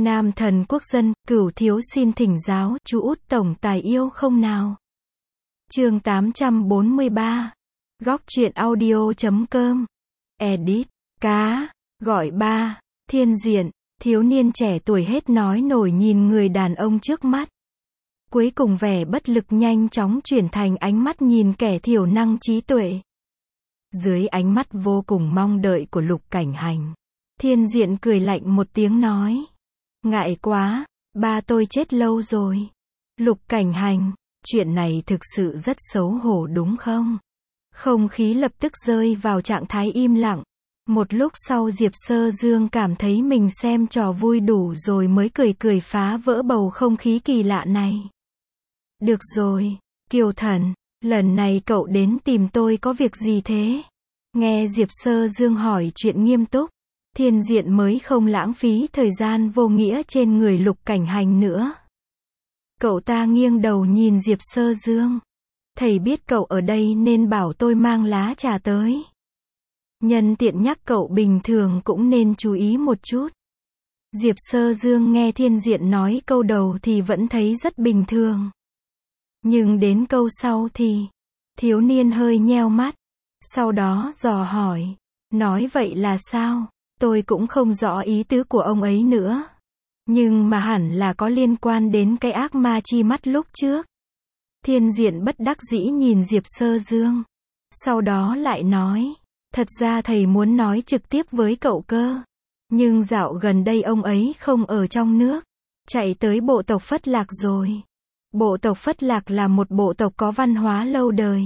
Nam thần quốc dân, Cửu thiếu xin thỉnh giáo, chú út tổng tài yêu không nào? Chương 843. Góc truyện audio.com. Edit. Cá. Gọi ba. Thiên diện. Thiếu niên trẻ tuổi hết nói nổi nhìn người đàn ông trước mắt. Cuối cùng vẻ bất lực nhanh chóng chuyển thành ánh mắt nhìn kẻ thiểu năng trí tuệ. Dưới ánh mắt vô cùng mong đợi của Lục Cảnh Hành, Thiên diện cười lạnh một tiếng nói. Ngại quá, ba tôi chết lâu rồi. Lục Cảnh Hành, chuyện này thực sự rất xấu hổ đúng không? Không khí lập tức rơi vào trạng thái im lặng. Một lúc sau Diệp Sơ Dương cảm thấy mình xem trò vui đủ rồi mới cười cười phá vỡ bầu không khí kỳ lạ này. Được rồi, Kiều Thần, lần này cậu đến tìm tôi có việc gì thế? Nghe Diệp Sơ Dương hỏi chuyện nghiêm túc, Thiên diện mới không lãng phí thời gian vô nghĩa trên người Lục Cảnh Hành nữa. Cậu ta nghiêng đầu nhìn Diệp Sơ Dương. Thầy biết cậu ở đây nên bảo tôi mang lá trà tới. Nhân tiện nhắc cậu bình thường cũng nên chú ý một chút. Diệp Sơ Dương nghe Thiên diện nói câu đầu thì vẫn thấy rất bình thường. Nhưng đến câu sau thì, thiếu niên hơi nheo mắt. Sau đó dò hỏi, nói vậy là sao? Tôi cũng không rõ ý tứ của ông ấy nữa. Nhưng mà hẳn là có liên quan đến cái ác ma chi mắt lúc trước. Thiên diện bất đắc dĩ nhìn Diệp Sơ Dương. Sau đó lại nói, thật ra thầy muốn nói trực tiếp với cậu cơ. Nhưng dạo gần đây ông ấy không ở trong nước. Chạy tới bộ tộc Phất Lạc rồi. Bộ tộc Phất Lạc là một bộ tộc có văn hóa lâu đời.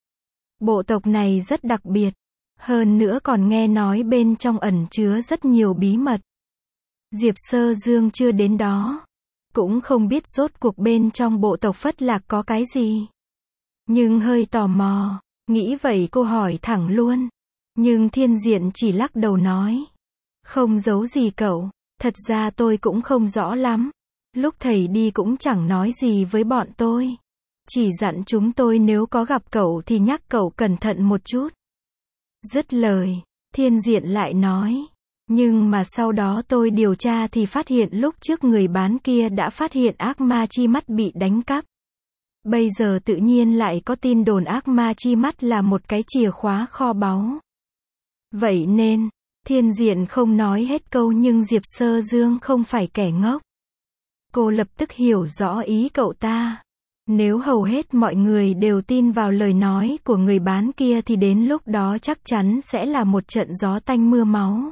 Bộ tộc này rất đặc biệt. Hơn nữa còn nghe nói bên trong ẩn chứa rất nhiều bí mật. Diệp Sơ Dương chưa đến đó. Cũng không biết rốt cuộc bên trong bộ tộc Phất Lạc có cái gì. Nhưng hơi tò mò. Nghĩ vậy cô hỏi thẳng luôn. Nhưng Thiên diện chỉ lắc đầu nói. Không giấu gì cậu. Thật ra tôi cũng không rõ lắm. Lúc thầy đi cũng chẳng nói gì với bọn tôi. Chỉ dặn chúng tôi nếu có gặp cậu thì nhắc cậu cẩn thận một chút. Dứt lời, Thiên diện lại nói. Nhưng mà sau đó tôi điều tra thì phát hiện lúc trước người bán kia đã phát hiện ác ma chi mắt bị đánh cắp. Bây giờ tự nhiên lại có tin đồn ác ma chi mắt là một cái chìa khóa kho báu. Vậy nên, Thiên diện không nói hết câu nhưng Diệp Sơ Dương không phải kẻ ngốc. Cô lập tức hiểu rõ ý cậu ta. Nếu hầu hết mọi người đều tin vào lời nói của người bán kia thì đến lúc đó chắc chắn sẽ là một trận gió tanh mưa máu.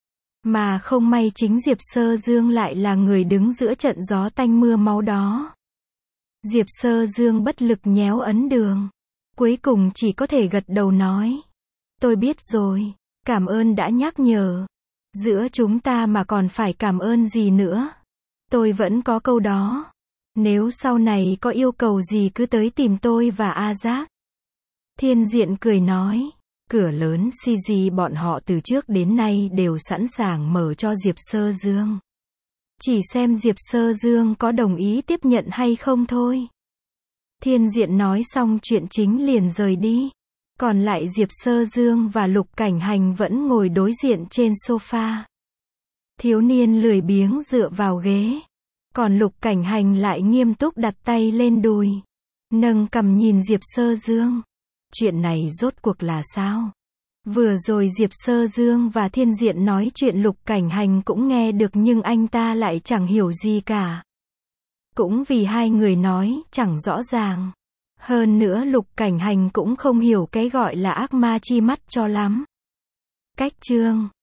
Mà không may chính Diệp Sơ Dương lại là người đứng giữa trận gió tanh mưa máu đó. Diệp Sơ Dương bất lực nhéo ấn đường. Cuối cùng chỉ có thể gật đầu nói. Tôi biết rồi, cảm ơn đã nhắc nhở. Giữa chúng ta mà còn phải cảm ơn gì nữa. Tôi vẫn có câu đó. Nếu sau này có yêu cầu gì cứ tới tìm tôi và A Giác. Thiên diện cười nói. Cửa lớn CG bọn họ từ trước đến nay đều sẵn sàng mở cho Diệp Sơ Dương. Chỉ xem Diệp Sơ Dương có đồng ý tiếp nhận hay không thôi. Thiên diện nói xong chuyện chính liền rời đi. Còn lại Diệp Sơ Dương và Lục Cảnh Hành vẫn ngồi đối diện trên sofa. Thiếu niên lười biếng dựa vào ghế. Còn Lục Cảnh Hành lại nghiêm túc đặt tay lên đùi. Nâng cằm nhìn Diệp Sơ Dương. Chuyện này rốt cuộc là sao? Vừa rồi Diệp Sơ Dương và Thiên diện nói chuyện Lục Cảnh Hành cũng nghe được nhưng anh ta lại chẳng hiểu gì cả. Cũng vì hai người nói chẳng rõ ràng. Hơn nữa Lục Cảnh Hành cũng không hiểu cái gọi là ác ma chi mắt cho lắm. Cách chương